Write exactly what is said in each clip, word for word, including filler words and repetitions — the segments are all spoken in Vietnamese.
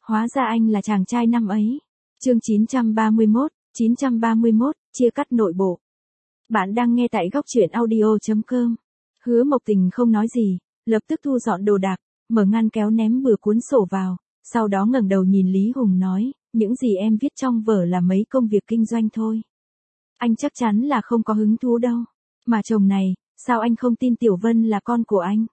Hóa ra anh là chàng trai năm ấy. Chương chín trăm ba mươi mốt, chín trăm ba mươi mốt, chia cắt nội bộ. Bạn đang nghe tại góc truyện audio chấm com. Hứa Mộc Tình không nói gì, lập tức thu dọn đồ đạc, mở ngăn kéo ném bừa cuốn sổ vào, sau đó ngẩng đầu nhìn Lý Hùng nói, những gì em viết trong vở là mấy công việc kinh doanh thôi. Anh chắc chắn là không có hứng thú đâu. Mà chồng này, sao anh không tin Tiểu Vân là con của anh?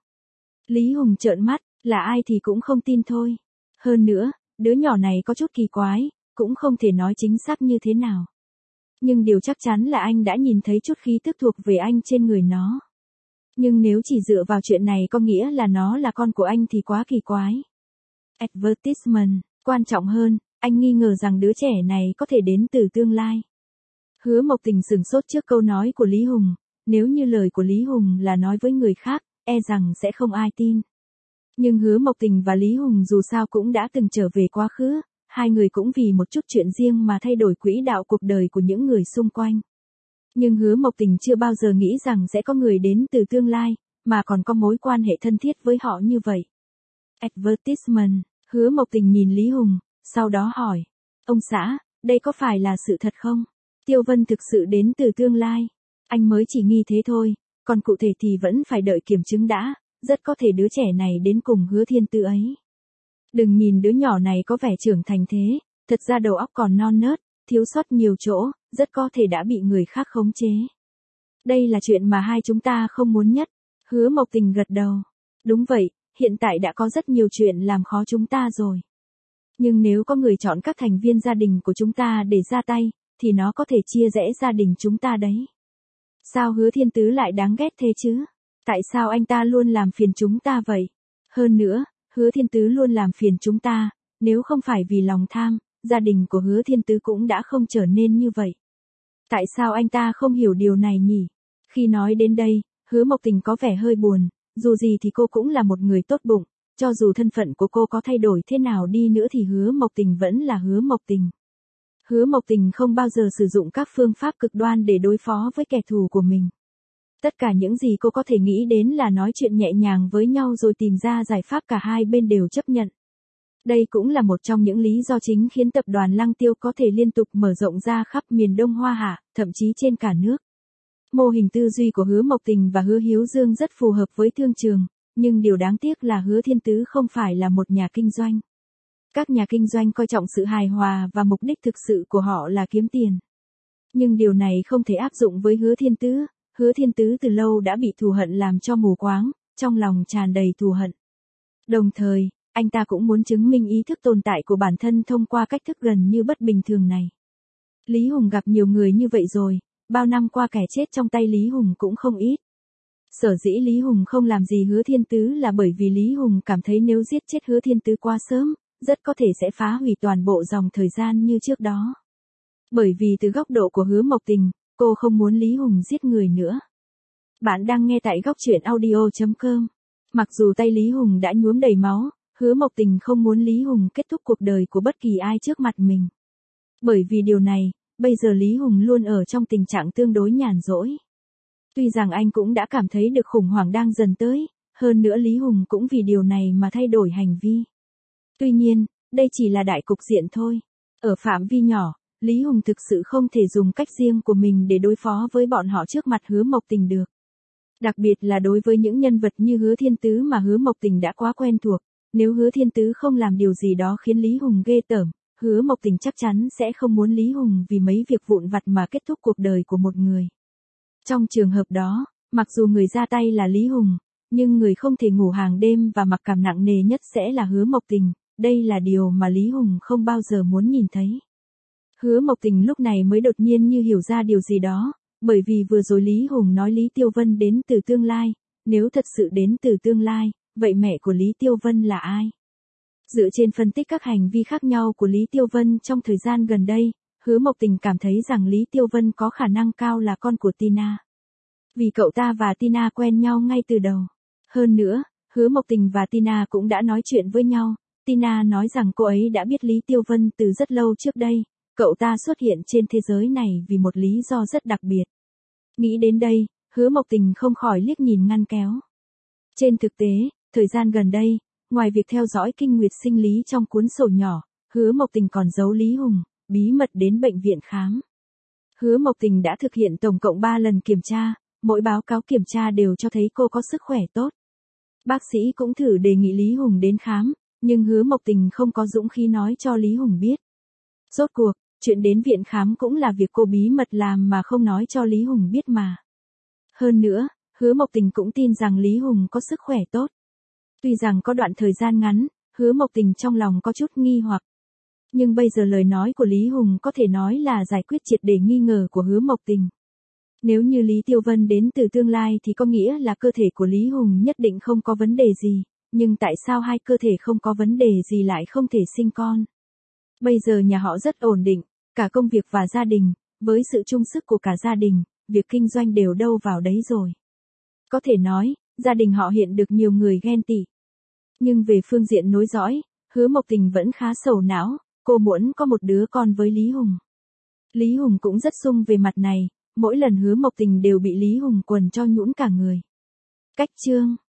Lý Hùng trợn mắt, là ai thì cũng không tin thôi. Hơn nữa, đứa nhỏ này có chút kỳ quái, cũng không thể nói chính xác như thế nào. Nhưng điều chắc chắn là anh đã nhìn thấy chút khí tức thuộc về anh trên người nó. Nhưng nếu chỉ dựa vào chuyện này có nghĩa là nó là con của anh thì quá kỳ quái. Advertisement, quan trọng hơn, anh nghi ngờ rằng đứa trẻ này có thể đến từ tương lai. Hứa Mộc Tình sửng sốt trước câu nói của Lý Hùng, nếu như lời của Lý Hùng là nói với người khác, e rằng sẽ không ai tin. Nhưng Hứa Mộc Tình và Lý Hùng dù sao cũng đã từng trở về quá khứ, hai người cũng vì một chút chuyện riêng mà thay đổi quỹ đạo cuộc đời của những người xung quanh. Nhưng Hứa Mộc Tình chưa bao giờ nghĩ rằng sẽ có người đến từ tương lai, mà còn có mối quan hệ thân thiết với họ như vậy. Advertisement, Hứa Mộc Tình nhìn Lý Hùng, sau đó hỏi, ông xã, đây có phải là sự thật không? Tiêu Vân thực sự đến từ tương lai. Anh mới chỉ nghi thế thôi, còn cụ thể thì vẫn phải đợi kiểm chứng đã, rất có thể đứa trẻ này đến cùng Hứa Thiên Tứ ấy. Đừng nhìn đứa nhỏ này có vẻ trưởng thành thế, thật ra đầu óc còn non nớt, thiếu sót nhiều chỗ, rất có thể đã bị người khác khống chế. Đây là chuyện mà hai chúng ta không muốn nhất. Hứa Mộc Tình gật đầu. Đúng vậy, hiện tại đã có rất nhiều chuyện làm khó chúng ta rồi. Nhưng nếu có người chọn các thành viên gia đình của chúng ta để ra tay, thì nó có thể chia rẽ gia đình chúng ta đấy. Sao Hứa Thiên Tứ lại đáng ghét thế chứ? Tại sao anh ta luôn làm phiền chúng ta vậy? Hơn nữa, Hứa Thiên Tứ luôn làm phiền chúng ta, nếu không phải vì lòng tham, gia đình của Hứa Thiên Tứ cũng đã không trở nên như vậy. Tại sao anh ta không hiểu điều này nhỉ? Khi nói đến đây, Hứa Mộc Tình có vẻ hơi buồn, dù gì thì cô cũng là một người tốt bụng, cho dù thân phận của cô có thay đổi thế nào đi nữa thì Hứa Mộc Tình vẫn là Hứa Mộc Tình. Hứa Mộc Tình không bao giờ sử dụng các phương pháp cực đoan để đối phó với kẻ thù của mình. Tất cả những gì cô có thể nghĩ đến là nói chuyện nhẹ nhàng với nhau rồi tìm ra giải pháp cả hai bên đều chấp nhận. Đây cũng là một trong những lý do chính khiến tập đoàn Lăng Tiêu có thể liên tục mở rộng ra khắp miền Đông Hoa Hạ, thậm chí trên cả nước. Mô hình tư duy của Hứa Mộc Tình và Hứa Hiếu Dương rất phù hợp với thương trường, nhưng điều đáng tiếc là Hứa Thiên Tứ không phải là một nhà kinh doanh. Các nhà kinh doanh coi trọng sự hài hòa và mục đích thực sự của họ là kiếm tiền. Nhưng điều này không thể áp dụng với Hứa Thiên Tứ. Hứa Thiên Tứ từ lâu đã bị thù hận làm cho mù quáng, trong lòng tràn đầy thù hận. Đồng thời, anh ta cũng muốn chứng minh ý thức tồn tại của bản thân thông qua cách thức gần như bất bình thường này. Lý Hùng gặp nhiều người như vậy rồi, bao năm qua kẻ chết trong tay Lý Hùng cũng không ít. Sở dĩ Lý Hùng không làm gì Hứa Thiên Tứ là bởi vì Lý Hùng cảm thấy nếu giết chết Hứa Thiên Tứ quá sớm, rất có thể sẽ phá hủy toàn bộ dòng thời gian như trước đó. Bởi vì từ góc độ của Hứa Mộc Tình, cô không muốn Lý Hùng giết người nữa. Bạn đang nghe tại góc truyện audio chấm com. Mặc dù tay Lý Hùng đã nhuốm đầy máu, Hứa Mộc Tình không muốn Lý Hùng kết thúc cuộc đời của bất kỳ ai trước mặt mình. Bởi vì điều này, bây giờ Lý Hùng luôn ở trong tình trạng tương đối nhàn rỗi. Tuy rằng anh cũng đã cảm thấy được khủng hoảng đang dần tới, hơn nữa Lý Hùng cũng vì điều này mà thay đổi hành vi. Tuy nhiên, đây chỉ là đại cục diện thôi. Ở phạm vi nhỏ, Lý Hùng thực sự không thể dùng cách riêng của mình để đối phó với bọn họ trước mặt Hứa Mộc Tình được. Đặc biệt là đối với những nhân vật như Hứa Thiên Tứ mà Hứa Mộc Tình đã quá quen thuộc. Nếu Hứa Thiên Tứ không làm điều gì đó khiến Lý Hùng ghê tởm, Hứa Mộc Tình chắc chắn sẽ không muốn Lý Hùng vì mấy việc vụn vặt mà kết thúc cuộc đời của một người. Trong trường hợp đó, mặc dù người ra tay là Lý Hùng, nhưng người không thể ngủ hàng đêm và mặc cảm nặng nề nhất sẽ là Hứa Mộc Tình. Đây là điều mà Lý Hùng không bao giờ muốn nhìn thấy. Hứa Mộc Tình lúc này mới đột nhiên như hiểu ra điều gì đó, bởi vì vừa rồi Lý Hùng nói Lý Tiêu Vân đến từ tương lai, nếu thật sự đến từ tương lai, vậy mẹ của Lý Tiêu Vân là ai? Dựa trên phân tích các hành vi khác nhau của Lý Tiêu Vân trong thời gian gần đây, Hứa Mộc Tình cảm thấy rằng Lý Tiêu Vân có khả năng cao là con của Tina. Vì cậu ta và Tina quen nhau ngay từ đầu. Hơn nữa, Hứa Mộc Tình và Tina cũng đã nói chuyện với nhau. Tina nói rằng cô ấy đã biết Lý Tiêu Vân từ rất lâu trước đây, cậu ta xuất hiện trên thế giới này vì một lý do rất đặc biệt. Nghĩ đến đây, Hứa Mộc Tình không khỏi liếc nhìn ngăn kéo. Trên thực tế, thời gian gần đây, Ngoài việc theo dõi kinh nguyệt sinh lý trong cuốn sổ nhỏ, Hứa Mộc Tình còn giấu Lý Hùng, bí mật đến bệnh viện khám. Hứa Mộc Tình đã thực hiện tổng cộng ba lần kiểm tra, mỗi báo cáo kiểm tra đều cho thấy cô có sức khỏe tốt. Bác sĩ cũng thử đề nghị Lý Hùng đến khám, nhưng Hứa Mộc Tình không có dũng khí nói cho Lý Hùng biết. Rốt cuộc, chuyện đến viện khám cũng là việc cô bí mật làm mà không nói cho Lý Hùng biết mà. Hơn nữa, Hứa Mộc Tình cũng tin rằng Lý Hùng có sức khỏe tốt. Tuy rằng có đoạn thời gian ngắn, Hứa Mộc Tình trong lòng có chút nghi hoặc. Nhưng bây giờ lời nói của Lý Hùng có thể nói là giải quyết triệt để nghi ngờ của Hứa Mộc Tình. Nếu như Lý Tiêu Vân đến từ tương lai thì có nghĩa là cơ thể của Lý Hùng nhất định không có vấn đề gì, nhưng tại sao hai cơ thể không có vấn đề gì lại không thể sinh con? Bây giờ nhà họ rất ổn định, cả công việc và gia đình, với sự chung sức của cả gia đình, việc kinh doanh đều đâu vào đấy rồi. Có thể nói, gia đình họ hiện được nhiều người ghen tị. Nhưng về phương diện nối dõi, Hứa Mộc Tình vẫn khá sầu não, cô muốn có một đứa con với Lý Hùng. Lý Hùng cũng rất sung về mặt này, mỗi lần Hứa Mộc Tình đều bị Lý Hùng quần cho nhũn cả người. Cách chương